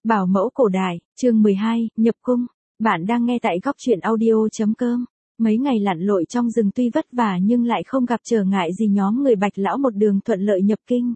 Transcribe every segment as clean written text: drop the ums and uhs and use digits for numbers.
Bảo mẫu cổ đại, chương 12, nhập cung. Bạn đang nghe tại góc truyện audio.com. Mấy ngày lặn lội trong rừng tuy vất vả nhưng lại không gặp trở ngại gì, nhóm người Bạch lão một đường thuận lợi nhập kinh.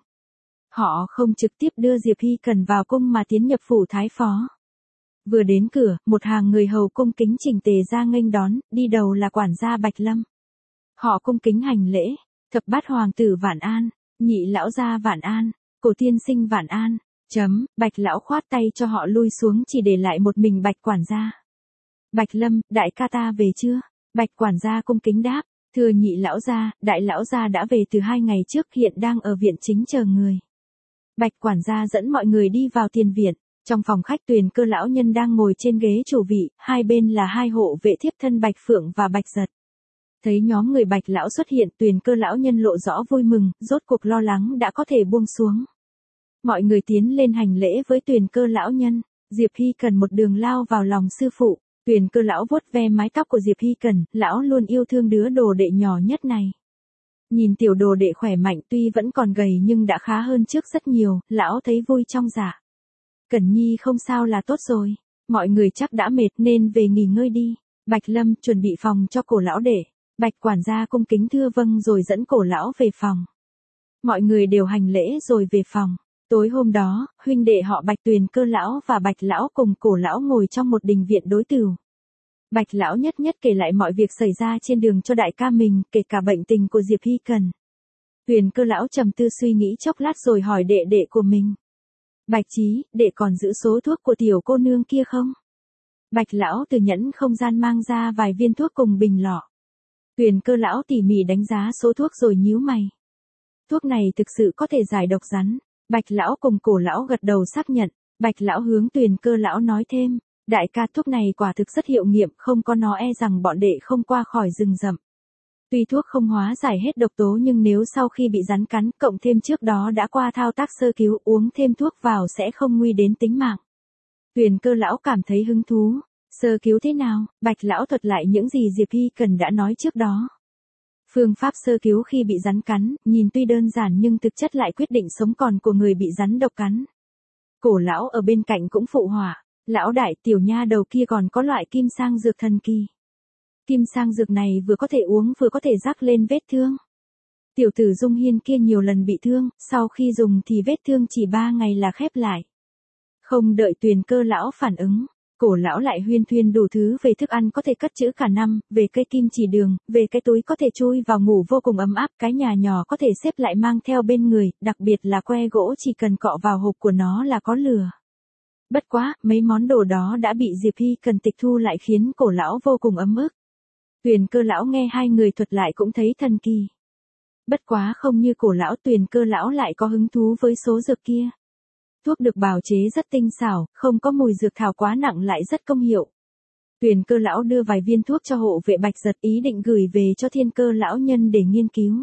Họ không trực tiếp đưa Diệp Hy Cần vào cung mà tiến nhập phủ thái phó. Vừa đến cửa, một hàng người hầu cung kính chỉnh tề ra nghênh đón, đi đầu là quản gia Bạch Lâm. Họ cung kính hành lễ, thập bát hoàng tử vạn an, nhị lão gia vạn an, cổ tiên sinh vạn an. Bạch lão khoát tay cho họ lui xuống, chỉ để lại một mình Bạch quản gia. Bạch Lâm, đại ca ta về chưa? Bạch quản gia cung kính đáp, thưa nhị lão gia, đại lão gia đã về từ 2 ngày trước, hiện đang ở viện chính chờ người. Bạch quản gia dẫn mọi người đi vào tiền viện. Trong phòng khách, Tuyền Cơ lão nhân đang ngồi trên ghế chủ vị, hai bên là hai hộ vệ thiếp thân Bạch Phượng và Bạch Giật. Thấy nhóm người Bạch lão xuất hiện, Tuyền Cơ lão nhân lộ rõ vui mừng, rốt cuộc lo lắng đã có thể buông xuống. Mọi người tiến lên hành lễ với Tuyền Cơ lão nhân. Diệp Hy Cần một đường lao vào lòng sư phụ. Tuyền Cơ lão vuốt ve mái tóc của Diệp Hy Cần, lão luôn yêu thương đứa đồ đệ nhỏ nhất này. Nhìn tiểu đồ đệ khỏe mạnh, tuy vẫn còn gầy nhưng đã khá hơn trước rất nhiều, lão thấy vui trong dạ. Cẩn Nhi không sao là tốt rồi, mọi người chắc đã mệt nên về nghỉ ngơi đi. Bạch Lâm chuẩn bị phòng cho cổ lão để. Bạch quản gia cung kính thưa vâng rồi dẫn cổ lão về phòng. Mọi người đều hành lễ rồi về phòng. Tối hôm đó, huynh đệ họ Bạch Tuyền Cơ lão và Bạch lão cùng cổ lão ngồi trong một đình viện đối tửu. Bạch lão nhất nhất kể lại mọi việc xảy ra trên đường cho đại ca mình, kể cả bệnh tình của Diệp Hy Cần. Tuyền Cơ lão trầm tư suy nghĩ chốc lát rồi hỏi đệ đệ của mình. Bạch Chí, đệ còn giữ số thuốc của tiểu cô nương kia không? Bạch lão từ nhẫn không gian mang ra vài viên thuốc cùng bình lọ. Tuyền Cơ lão tỉ mỉ đánh giá số thuốc rồi nhíu mày. Thuốc này thực sự có thể giải độc rắn. Bạch lão cùng cổ lão gật đầu xác nhận. Bạch lão hướng Tuyền Cơ lão nói thêm, đại ca, thuốc này quả thực rất hiệu nghiệm, không có nó e rằng bọn đệ không qua khỏi rừng rậm. Tuy thuốc không hóa giải hết độc tố nhưng nếu sau khi bị rắn cắn, cộng thêm trước đó đã qua thao tác sơ cứu, uống thêm thuốc vào sẽ không nguy đến tính mạng. Tuyền Cơ lão cảm thấy hứng thú. Sơ cứu thế nào? Bạch lão thuật lại những gì Diệp Hy Cần đã nói trước đó. Phương pháp sơ cứu khi bị rắn cắn, nhìn tuy đơn giản nhưng thực chất lại quyết định sống còn của người bị rắn độc cắn. Cổ lão ở bên cạnh cũng phụ họa, lão đại, tiểu nha đầu kia còn có loại kim sang dược thần kỳ. Kim sang dược này vừa có thể uống vừa có thể rắc lên vết thương. Tiểu tử Dung Hiên kia nhiều lần bị thương, sau khi dùng thì vết thương chỉ 3 ngày là khép lại. Không đợi Tuyền Cơ lão phản ứng, cổ lão lại huyên thuyên đủ thứ về thức ăn có thể cất trữ cả năm, về cây kim chỉ đường, về cái túi có thể chui vào ngủ vô cùng ấm áp, cái nhà nhỏ có thể xếp lại mang theo bên người, đặc biệt là que gỗ chỉ cần cọ vào hộp của nó là có lửa. Bất quá, mấy món đồ đó đã bị Diệp Hy Cần tịch thu lại khiến cổ lão vô cùng ấm ức. Tuyền Cơ lão nghe hai người thuật lại cũng thấy thần kỳ. Bất quá không như cổ lão, Tuyền Cơ lão lại có hứng thú với số dược kia. Thuốc được bào chế rất tinh xảo, không có mùi dược thảo quá nặng lại rất công hiệu. Tuyền Cơ lão đưa vài viên thuốc cho hộ vệ Bạch Giật, ý định gửi về cho Thiên Cơ lão nhân để nghiên cứu.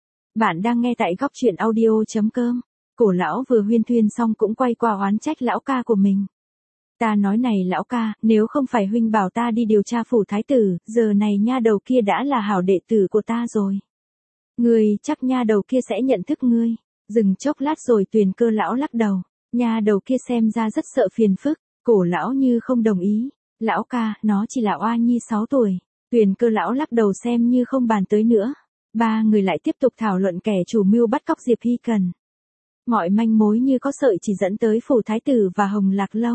Bạn đang nghe tại góc truyện audio.com. Cổ lão vừa huyên thuyên xong cũng quay qua oán trách lão ca của mình. Ta nói này lão ca, nếu không phải huynh bảo ta đi điều tra phủ thái tử, giờ này nha đầu kia đã là hảo đệ tử của ta rồi. Ngươi, chắc nha đầu kia sẽ nhận thức ngươi. Dừng chốc lát rồi Tuyền Cơ lão lắc đầu. Nha đầu kia xem ra rất sợ phiền phức. Cổ lão như không đồng ý. Lão ca, nó chỉ là oa nhi 6 tuổi. Tuyền Cơ lão lắc đầu xem như không bàn tới nữa. Ba người lại tiếp tục thảo luận kẻ chủ mưu bắt cóc Diệp Hy Cần. Mọi manh mối như có sợi chỉ dẫn tới phủ thái tử và Hồng Lạc Lâu.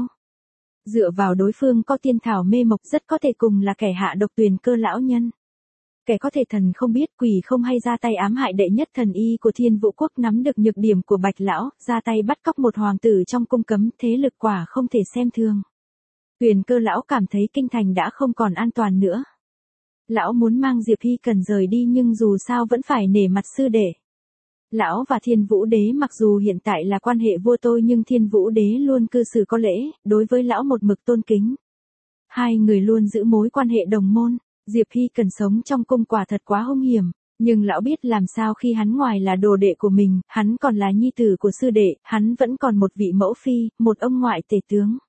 Dựa vào đối phương có tiên thảo mê mộc, rất có thể cùng là kẻ hạ độc Tuyền Cơ lão nhân. Kẻ có thể thần không biết quỷ không hay ra tay ám hại đệ nhất thần y của Thiên Vũ quốc, nắm được nhược điểm của Bạch lão, ra tay bắt cóc một hoàng tử trong cung cấm, thế lực quả không thể xem thường. Tuyền Cơ lão cảm thấy kinh thành đã không còn an toàn nữa. Lão muốn mang Diệp Hy Cần rời đi nhưng dù sao vẫn phải nể mặt sư đệ. Lão và Thiên Vũ đế mặc dù hiện tại là quan hệ vua tôi nhưng Thiên Vũ đế luôn cư xử có lễ, đối với lão một mực tôn kính. Hai người luôn giữ mối quan hệ đồng môn. Diệp Hy Cần sống trong cung quả thật quá hung hiểm, nhưng lão biết làm sao khi hắn ngoài là đồ đệ của mình, hắn còn là nhi tử của sư đệ, hắn vẫn còn một vị mẫu phi, một ông ngoại tể tướng.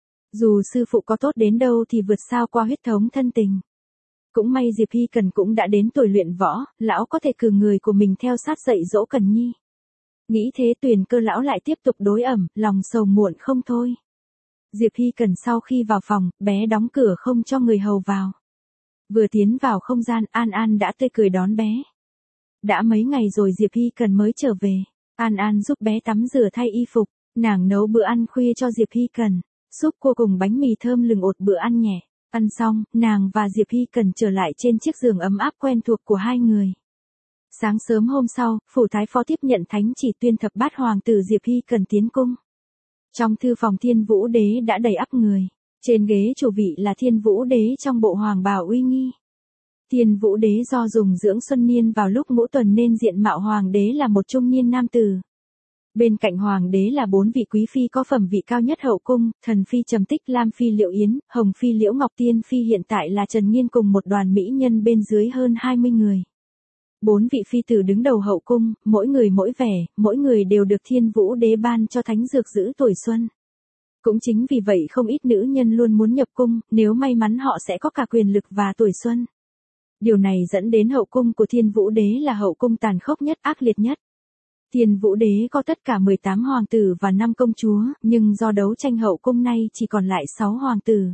Dù sư phụ có tốt đến đâu thì vượt sao qua huyết thống thân tình. Cũng may Diệp Hy Cần cũng đã đến tuổi luyện võ, lão có thể cử người của mình theo sát dạy dỗ Cần Nhi. Nghĩ thế Tuyền Cơ lão lại tiếp tục đối ẩm, lòng sầu muộn không thôi. Diệp Hy Cần sau khi vào phòng, bé đóng cửa không cho người hầu vào. Vừa tiến vào không gian, An An đã tươi cười đón bé. Đã mấy ngày rồi Diệp Hy Cần mới trở về. An An giúp bé tắm rửa thay y phục, nàng nấu bữa ăn khuya cho Diệp Hy Cần, súp cua cùng bánh mì thơm lừng ột bữa ăn nhẹ. Ăn xong, nàng và Diệp Hy Cần trở lại trên chiếc giường ấm áp quen thuộc của hai người. Sáng sớm hôm sau, phủ thái phó tiếp nhận thánh chỉ tuyên thập bát hoàng tử Diệp Hy Cần tiến cung. Trong thư phòng Thiên Vũ Đế đã đầy ắp người. Trên ghế chủ vị là Thiên Vũ Đế trong bộ hoàng bào uy nghi. Thiên Vũ Đế do dùng dưỡng xuân niên vào lúc ngũ tuần nên diện mạo hoàng đế là một trung niên nam tử. Bên cạnh hoàng đế là 4 vị quý phi có phẩm vị cao nhất hậu cung, Thần Phi Trầm Tích, Lam Phi Liễu Yến, Hồng Phi Liễu Ngọc, Tiên Phi hiện tại là Trần Nghiên cùng một đoàn mỹ nhân bên dưới hơn 20 người. 4 vị phi tử đứng đầu hậu cung, mỗi người mỗi vẻ, mỗi người đều được Thiên Vũ Đế ban cho thánh dược giữ tuổi xuân. Cũng chính vì vậy không ít nữ nhân luôn muốn nhập cung, nếu may mắn họ sẽ có cả quyền lực và tuổi xuân. Điều này dẫn đến hậu cung của Thiên Vũ Đế là hậu cung tàn khốc nhất, ác liệt nhất. Thiên Vũ Đế có tất cả 18 hoàng tử và 5 công chúa, nhưng do đấu tranh hậu cung nay chỉ còn lại 6 hoàng tử.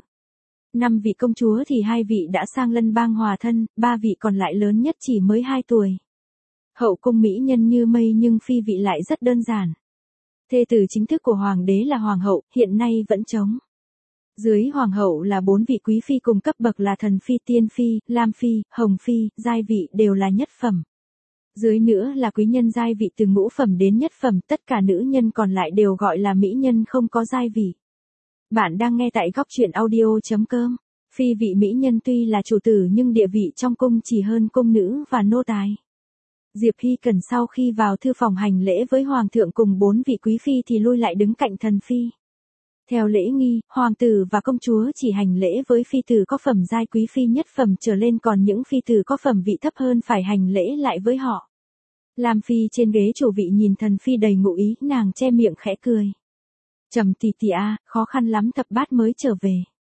5 vị công chúa thì 2 vị đã sang lân bang hòa thân, 3 vị còn lại lớn nhất chỉ mới 2 tuổi. Hậu cung mỹ nhân như mây nhưng phi vị lại rất đơn giản. Thê tử chính thức của hoàng đế là hoàng hậu, hiện nay vẫn trống. Dưới hoàng hậu là 4 vị quý phi cùng cấp bậc là Thần Phi, Tiên Phi, Lam Phi, Hồng Phi, giai vị đều là nhất phẩm. Dưới nữa là quý nhân giai vị từ ngũ phẩm đến nhất phẩm, tất cả nữ nhân còn lại đều gọi là mỹ nhân không có giai vị. Bạn đang nghe tại góc truyện audio.com. Phi vị mỹ nhân tuy là chủ tử nhưng địa vị trong cung chỉ hơn cung nữ và nô tài. Diệp Hy Cần sau khi vào thư phòng hành lễ với hoàng thượng cùng 4 vị quý phi thì lui lại đứng cạnh Thần Phi. Theo lễ nghi, hoàng tử và công chúa chỉ hành lễ với phi tử có phẩm giai quý phi nhất phẩm trở lên, còn những phi tử có phẩm vị thấp hơn phải hành lễ lại với họ. Lam Phi trên ghế chủ vị nhìn Thần Phi đầy ngụ ý, nàng che miệng khẽ cười. Trầm tỷ tỷ à, khó khăn lắm thập bát mới trở về.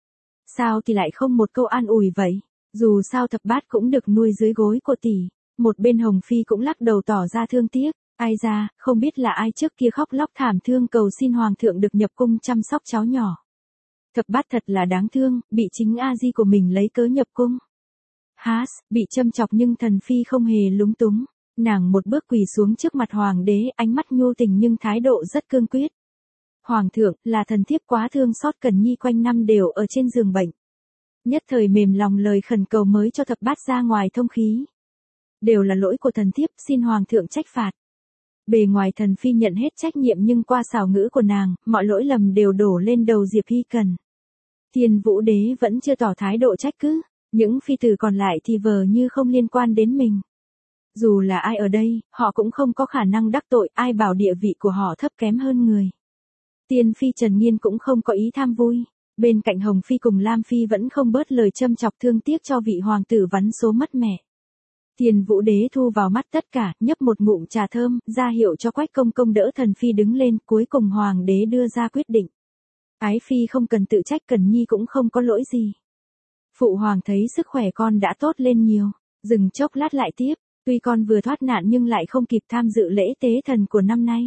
Sao thì lại không một câu an ủi vậy? Dù sao thập bát cũng được nuôi dưới gối của tỷ. Một bên Hồng Phi cũng lắc đầu tỏ ra thương tiếc. Ai ra, không biết là ai trước kia khóc lóc thảm thương cầu xin hoàng thượng được nhập cung chăm sóc cháu nhỏ. Thập bát thật là đáng thương, bị chính A-di của mình lấy cớ nhập cung. Hás, bị châm chọc nhưng Thần Phi không hề lúng túng. Nàng một bước quỳ xuống trước mặt hoàng đế, ánh mắt nhu tình nhưng thái độ rất cương quyết. Hoàng thượng, là thần thiếp quá thương xót Cần Nhi quanh năm đều ở trên giường bệnh. Nhất thời mềm lòng lời khẩn cầu mới cho thập bát ra ngoài thông khí. Đều là lỗi của thần thiếp, xin hoàng thượng trách phạt. Bề ngoài Thần Phi nhận hết trách nhiệm nhưng qua xảo ngữ của nàng, mọi lỗi lầm đều đổ lên đầu Diệp Hy Cần. Thiên Vũ Đế vẫn chưa tỏ thái độ trách cứ, những phi tử còn lại thì vờ như không liên quan đến mình. Dù là ai ở đây, họ cũng không có khả năng đắc tội, ai bảo địa vị của họ thấp kém hơn người. Tiên Phi Trần Nghiên cũng không có ý tham vui. Bên cạnh Hồng Phi cùng Lam Phi vẫn không bớt lời châm chọc thương tiếc cho vị hoàng tử vắn số mất mẹ. Thiên Vũ Đế thu vào mắt tất cả, nhấp một ngụm trà thơm, ra hiệu cho Quách Công Công đỡ Thần Phi đứng lên, cuối cùng hoàng đế đưa ra quyết định. Ái Phi không cần tự trách, Cần Nhi cũng không có lỗi gì. Phụ hoàng thấy sức khỏe con đã tốt lên nhiều, dừng chốc lát lại tiếp, tuy con vừa thoát nạn nhưng lại không kịp tham dự lễ tế thần của năm nay.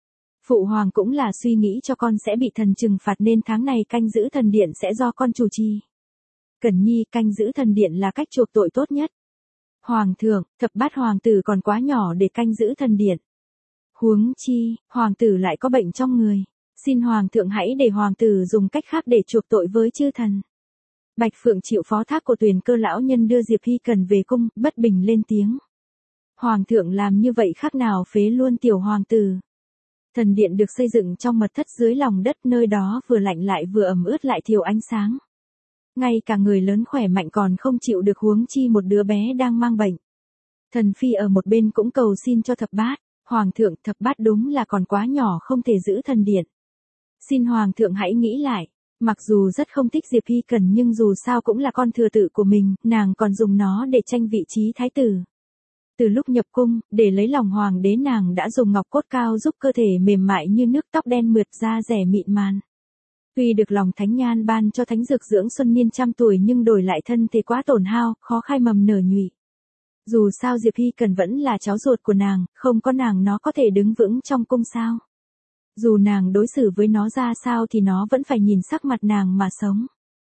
Phụ hoàng cũng là suy nghĩ cho con sẽ bị thần trừng phạt nên tháng này canh giữ thần điện sẽ do con chủ trì. Cần Nhi, canh giữ thần điện là cách chuộc tội tốt nhất. Hoàng thượng, thập bát hoàng tử còn quá nhỏ để canh giữ thần điện. Huống chi, hoàng tử lại có bệnh trong người. Xin hoàng thượng hãy để hoàng tử dùng cách khác để chuộc tội với chư thần. Bạch Phượng chịu phó thác của Tuyền Cơ lão nhân đưa Diệp Hy Cần về cung, bất bình lên tiếng. Hoàng thượng làm như vậy khác nào phế luôn tiểu hoàng tử. Thần điện được xây dựng trong mật thất dưới lòng đất, nơi đó vừa lạnh lại vừa ẩm ướt lại thiếu ánh sáng. Ngay cả người lớn khỏe mạnh còn không chịu được, huống chi một đứa bé đang mang bệnh. Thần Phi ở một bên cũng cầu xin cho thập bát. Hoàng thượng, thập bát đúng là còn quá nhỏ không thể giữ thần điện. Xin hoàng thượng hãy nghĩ lại. Mặc dù rất không thích Diệp Hy Cần nhưng dù sao cũng là con thừa tự của mình, nàng còn dùng nó để tranh vị trí thái tử. Từ lúc nhập cung, để lấy lòng hoàng đế nàng đã dùng ngọc cốt cao giúp cơ thể mềm mại như nước, tóc đen mượt, da rẻ mịn màn. Tuy được lòng thánh nhan ban cho thánh dược dưỡng xuân niên trăm tuổi nhưng đổi lại thân thể quá tổn hao, khó khai mầm nở nhụy. Dù sao Diệp Hy Cần vẫn là cháu ruột của nàng, không có nàng nó có thể đứng vững trong cung sao. Dù nàng đối xử với nó ra sao thì nó vẫn phải nhìn sắc mặt nàng mà sống.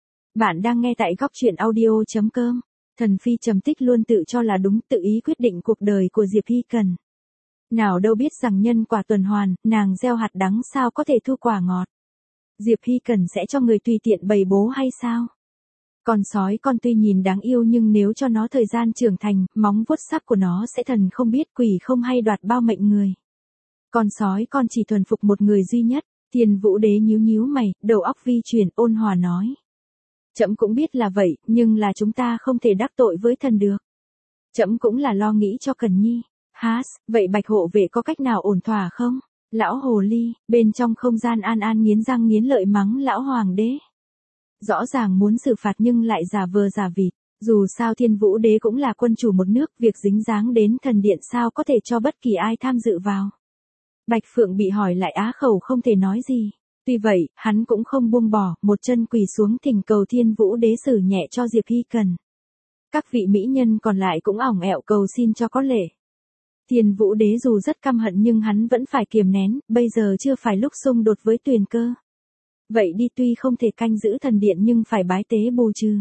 Bạn đang nghe tại góc truyện audio.com. Thần Phi trầm tích luôn tự cho là đúng, tự ý quyết định cuộc đời của Diệp Hy Cần. Nào đâu biết rằng nhân quả tuần hoàn, nàng gieo hạt đắng sao có thể thu quả ngọt. Diệp Hy Cần sẽ cho người tùy tiện bày bố hay sao? Con sói con tuy nhìn đáng yêu nhưng nếu cho nó thời gian trưởng thành, móng vuốt sắc của nó sẽ thần không biết quỷ không hay đoạt bao mệnh người. Con sói con chỉ thuần phục một người duy nhất. Thiên Vũ Đế nhíu nhíu mày, đầu óc vi chuyển, ôn hòa nói. Trẫm cũng biết là vậy, nhưng là chúng ta không thể đắc tội với thần được. Trẫm cũng là lo nghĩ cho Cần Nhi. Hás, vậy Bạch hộ vệ có cách nào ổn thỏa không? Lão hồ ly, bên trong không gian An An nghiến răng nghiến lợi mắng lão hoàng đế. Rõ ràng muốn xử phạt nhưng lại giả vờ giả vịt. Dù sao Thiên Vũ Đế cũng là quân chủ một nước, việc dính dáng đến thần điện sao có thể cho bất kỳ ai tham dự vào. Bạch Phượng bị hỏi lại á khẩu không thể nói gì. Tuy vậy, hắn cũng không buông bỏ, một chân quỳ xuống thỉnh cầu Thiên Vũ Đế xử nhẹ cho Diệp Hy Cần. Các vị mỹ nhân còn lại cũng ỏng ẹo cầu xin cho có lệ. Thiên Vũ Đế dù rất căm hận nhưng hắn vẫn phải kiềm nén, bây giờ chưa phải lúc xung đột với Tuyền Cơ. Vậy đi, tuy không thể canh giữ thần điện nhưng phải bái tế bù trừ.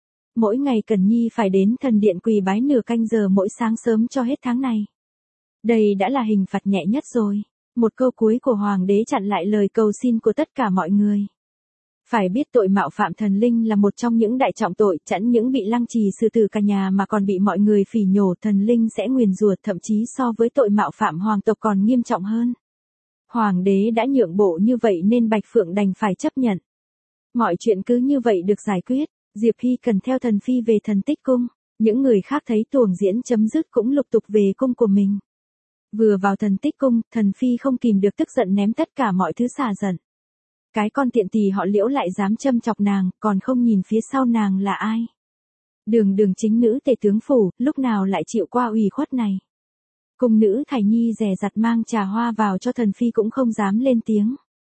Mỗi ngày Cần Nhi phải đến thần điện quỳ bái nửa canh giờ mỗi sáng sớm cho hết tháng này. Đây đã là hình phạt nhẹ nhất rồi. Một câu cuối của hoàng đế chặn lại lời cầu xin của tất cả mọi người. Phải biết tội mạo phạm thần linh là một trong những đại trọng tội, chẳng những bị lăng trì xử tử cả nhà mà còn bị mọi người phỉ nhổ, thần linh sẽ nguyền rủa, thậm chí so với tội mạo phạm hoàng tộc còn nghiêm trọng hơn. Hoàng đế đã nhượng bộ như vậy nên Bạch Phượng đành phải chấp nhận. Mọi chuyện cứ như vậy được giải quyết, Diệp Hy Cần theo thần phi về thần tích cung, những người khác thấy tuồng diễn chấm dứt cũng lục tục về cung của mình. Vừa vào thần tích cung, thần phi không kìm được tức giận ném tất cả mọi thứ xả giận. Cái con tiện tỳ họ Liễu lại dám châm chọc nàng, còn không nhìn phía sau nàng là ai. Đường đường chính nữ tể tướng phủ, lúc nào lại chịu qua ủy khuất này. Cung nữ Thải Nhi dè dặt mang trà hoa vào cho thần phi cũng không dám lên tiếng.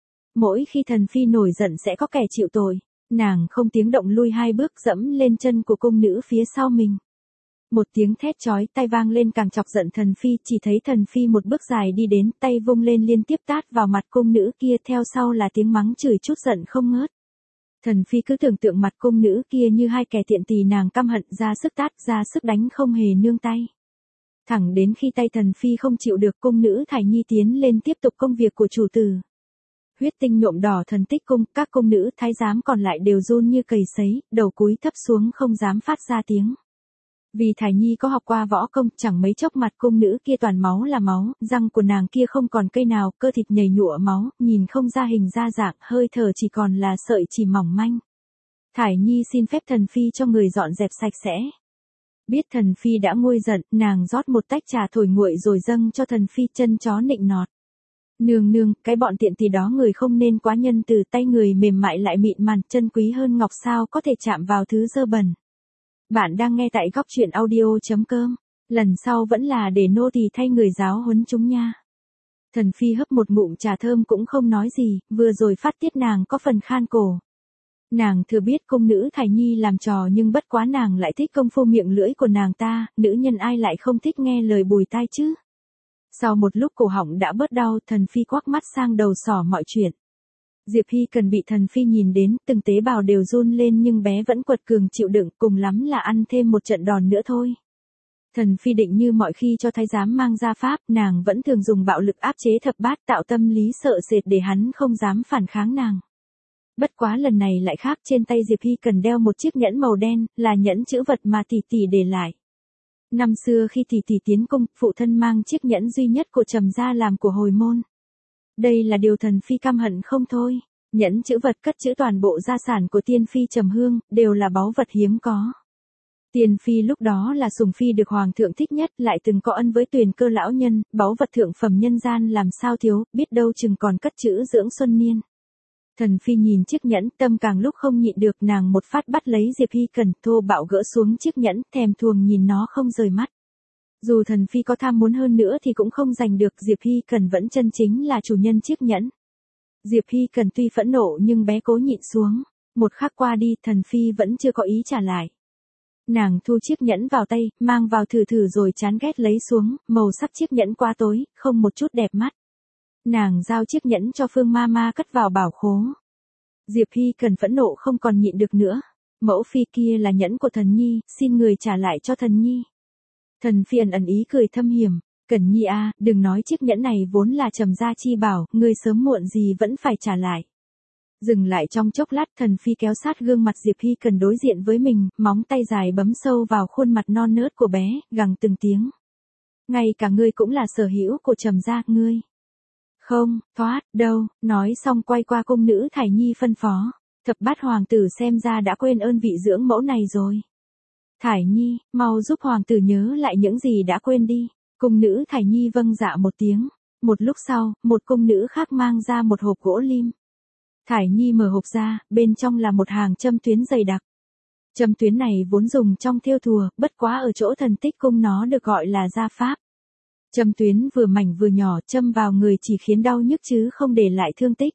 Mỗi khi thần phi nổi giận sẽ có kẻ chịu tội, nàng không tiếng động lui 2 bước dẫm lên chân của cung nữ phía sau mình. Một tiếng thét chói tai vang lên càng chọc giận thần phi, chỉ thấy thần phi một bước dài đi đến, tay vung lên liên tiếp tát vào mặt cung nữ kia, theo sau là tiếng mắng chửi chút giận không ngớt. Thần phi cứ tưởng tượng mặt cung nữ kia như hai kẻ tiện tỳ, nàng căm hận ra sức tát, ra sức đánh không hề nương tay. Thẳng đến khi tay thần phi không chịu được, cung nữ Thải Nhi tiến lên tiếp tục công việc của chủ tử. Huyết tinh nhuộm đỏ thần tích cung, các cung nữ thái giám còn lại đều run như cầy sấy, đầu cúi thấp xuống không dám phát ra tiếng. Vì Thải Nhi có học qua võ công, chẳng mấy chốc mặt cung nữ kia toàn máu là máu, răng của nàng kia không còn cây nào, cơ thịt nhầy nhụa máu, nhìn không ra hình ra dạng, hơi thở chỉ còn là sợi chỉ mỏng manh. Thải Nhi xin phép thần phi cho người dọn dẹp sạch sẽ. Biết thần phi đã nguôi giận, nàng rót một tách trà thổi nguội rồi dâng cho thần phi, chân chó nịnh nọt. Nương nương, cái bọn tiện tỳ đó người không nên quá nhân từ, tay người mềm mại lại mịn màng, chân quý hơn ngọc sao có thể chạm vào thứ dơ bẩn. Bạn đang nghe tại góc truyện audio.com. Lần sau vẫn là để nô tỳ thay người giáo huấn chúng nha. Thần phi hấp một ngụm trà thơm cũng không nói gì, vừa rồi phát tiết nàng có phần khan cổ. Nàng thừa biết cung nữ Thải Nhi làm trò nhưng bất quá nàng lại thích công phu miệng lưỡi của nàng ta, nữ nhân ai lại không thích nghe lời bùi tai chứ. Sau một lúc cổ họng đã bớt đau, thần phi quắc mắt sang đầu sỏ mọi chuyện. Diệp Hy Cần bị thần phi nhìn đến, từng tế bào đều run lên nhưng bé vẫn quật cường chịu đựng, cùng lắm là ăn thêm một trận đòn nữa thôi. Thần phi định như mọi khi cho thái giám mang ra pháp, nàng vẫn thường dùng bạo lực áp chế thập bát, tạo tâm lý sợ sệt để hắn không dám phản kháng nàng. Bất quá lần này lại khác, trên tay Diệp Hy Cần đeo một chiếc nhẫn màu đen, là nhẫn chữ vật mà tỷ tỷ để lại. Năm xưa khi tỷ tỷ tiến cung, phụ thân mang chiếc nhẫn duy nhất của Trầm gia làm của hồi môn. Đây là điều thần phi căm hận không thôi. Nhẫn chữ vật cất trữ toàn bộ gia sản của tiên phi Trầm Hương, đều là báu vật hiếm có. Tiên phi lúc đó là sùng phi được hoàng thượng thích nhất, lại từng có ân với Tuyền Cơ lão nhân, báu vật thượng phẩm nhân gian làm sao thiếu, biết đâu chừng còn cất trữ dưỡng xuân niên. Thần phi nhìn chiếc nhẫn, tâm càng lúc không nhịn được, nàng một phát bắt lấy Diệp Hy Cần, thô bạo gỡ xuống chiếc nhẫn, thèm thuồng nhìn nó không rời mắt. Dù thần phi có tham muốn hơn nữa thì cũng không giành được, Diệp Hy Cần vẫn chân chính là chủ nhân chiếc nhẫn. Diệp Hy Cần tuy phẫn nộ nhưng bé cố nhịn xuống. Một khắc qua đi, thần phi vẫn chưa có ý trả lại. Nàng thu chiếc nhẫn vào tay, mang vào thử thử rồi chán ghét lấy xuống, màu sắc chiếc nhẫn quá tối, không một chút đẹp mắt. Nàng giao chiếc nhẫn cho Phương Mama cất vào bảo khố. Diệp Hy Cần phẫn nộ không còn nhịn được nữa. Mẫu phi kia là nhẫn của thần nhi, xin người trả lại cho thần nhi. Thần phi ẩn ý cười thâm hiểm. Cẩn nhi a, đừng nói chiếc nhẫn này vốn là trầm gia chi bảo, ngươi sớm muộn gì vẫn phải trả lại. Dừng lại trong chốc lát, thần phi kéo sát gương mặt Diệp Hy Cần đối diện với mình, móng tay dài bấm sâu vào khuôn mặt non nớt của bé, gằn từng tiếng. Ngay cả ngươi cũng là sở hữu của trầm gia, ngươi. Không, thoát, đâu, nói xong quay qua cung nữ Thải Nhi phân phó. Thập bát hoàng tử xem ra đã quên ơn vị dưỡng mẫu này rồi. Thải Nhi, mau giúp hoàng tử nhớ lại những gì đã quên đi. Cung nữ Thải Nhi vâng dạ một tiếng. Một lúc sau, một cung nữ khác mang ra một hộp gỗ lim. Thải Nhi mở hộp ra, bên trong là một hàng châm tuyến dày đặc. Châm tuyến này vốn dùng trong thêu thùa, bất quá ở chỗ thần tích cung nó được gọi là gia pháp. Châm tuyến vừa mảnh vừa nhỏ, châm vào người chỉ khiến đau nhức chứ không để lại thương tích.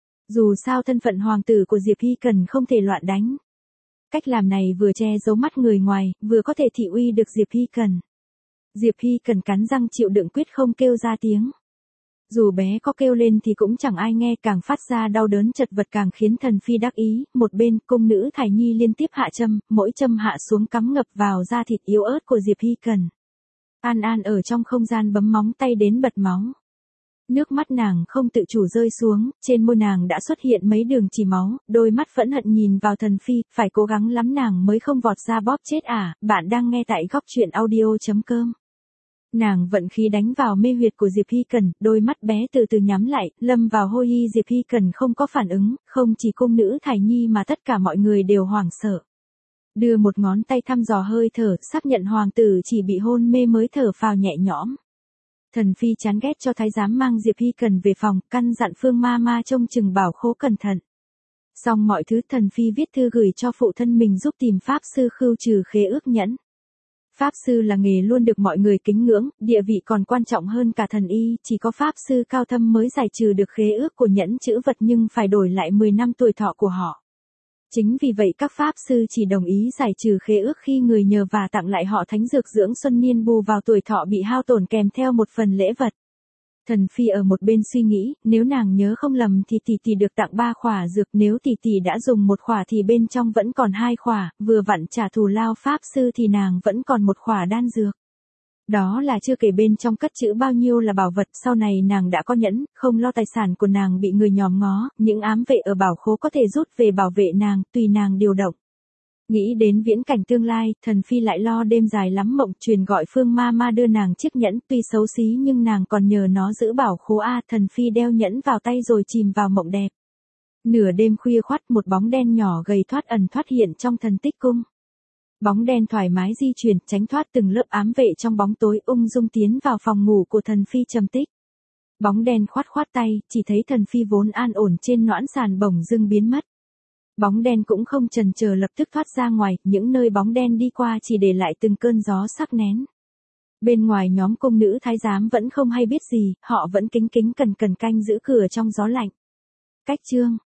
Dù sao thân phận hoàng tử của Diệp Hy Cần không thể loạn đánh. Cách làm này vừa che giấu mắt người ngoài, vừa có thể thị uy được Diệp Hy Cần. Diệp Hy Cần cắn răng chịu đựng quyết không kêu ra tiếng. Dù bé có kêu lên thì cũng chẳng ai nghe, càng phát ra đau đớn chật vật càng khiến thần phi đắc ý. Một bên, cung nữ Thải Nhi liên tiếp hạ châm, mỗi châm hạ xuống cắm ngập vào da thịt yếu ớt của Diệp Hy Cần. An An ở trong không gian bấm móng tay đến bật máu. Nước mắt nàng không tự chủ rơi xuống, trên môi nàng đã xuất hiện mấy đường chỉ máu, đôi mắt phẫn hận nhìn vào thần phi, phải cố gắng lắm nàng mới không vọt ra bóp chết à. Bạn đang nghe tại góc truyện audio.com. Nàng vận khí đánh vào mê huyệt của Diệp Hy Cần, đôi mắt bé từ từ nhắm lại, lâm vào hôi y. Diệp Hy Cần không có phản ứng, không chỉ cung nữ Thải Nhi mà tất cả mọi người đều hoảng sợ. Đưa một ngón tay thăm dò hơi thở, xác nhận hoàng tử chỉ bị hôn mê mới thở phào nhẹ nhõm. Thần phi chán ghét cho thái giám mang Diệp Hy Cần về phòng, căn dặn Phương Mama trông chừng bảo khố cẩn thận. Xong mọi thứ, thần phi viết thư gửi cho phụ thân mình giúp tìm pháp sư khưu trừ khế ước nhẫn. Pháp sư là nghề luôn được mọi người kính ngưỡng, địa vị còn quan trọng hơn cả thần y, chỉ có pháp sư cao thâm mới giải trừ được khế ước của nhẫn chữ vật, nhưng phải đổi lại 10 năm tuổi thọ của họ. Chính vì vậy các pháp sư chỉ đồng ý giải trừ khế ước khi người nhờ và tặng lại họ thánh dược dưỡng xuân niên bù vào tuổi thọ bị hao tổn kèm theo một phần lễ vật. Thần phi ở một bên suy nghĩ, nếu nàng nhớ không lầm thì tỷ được tặng 3 khỏa dược, nếu tỷ đã dùng 1 khỏa thì bên trong vẫn còn 2 khỏa, vừa vặn trả thù lao pháp sư thì nàng vẫn còn 1 khỏa đan dược. Đó là chưa kể bên trong cất trữ bao nhiêu là bảo vật, sau này nàng đã có nhẫn, không lo tài sản của nàng bị người nhòm ngó, những ám vệ ở bảo khố có thể rút về bảo vệ nàng, tùy nàng điều động. Nghĩ đến viễn cảnh tương lai, thần phi lại lo đêm dài lắm mộng, truyền gọi Phương Mama đưa nàng chiếc nhẫn, tuy xấu xí nhưng nàng còn nhờ nó giữ bảo khố a. Thần phi đeo nhẫn vào tay rồi chìm vào mộng đẹp. Nửa đêm khuya khoắt, một bóng đen nhỏ gầy thoát ẩn thoát hiện trong thần tích cung. Bóng đen thoải mái di chuyển, tránh thoát từng lớp ám vệ trong bóng tối, ung dung tiến vào phòng ngủ của thần phi trầm tích. Bóng đen khoát tay, chỉ thấy thần phi vốn an ổn trên noãn sàn bỗng dưng biến mất. Bóng đen cũng không chần chờ lập tức thoát ra ngoài, những nơi bóng đen đi qua chỉ để lại từng cơn gió sắc nén. Bên ngoài nhóm cung nữ thái giám vẫn không hay biết gì, họ vẫn kính cẩn canh giữ cửa trong gió lạnh. Cách chương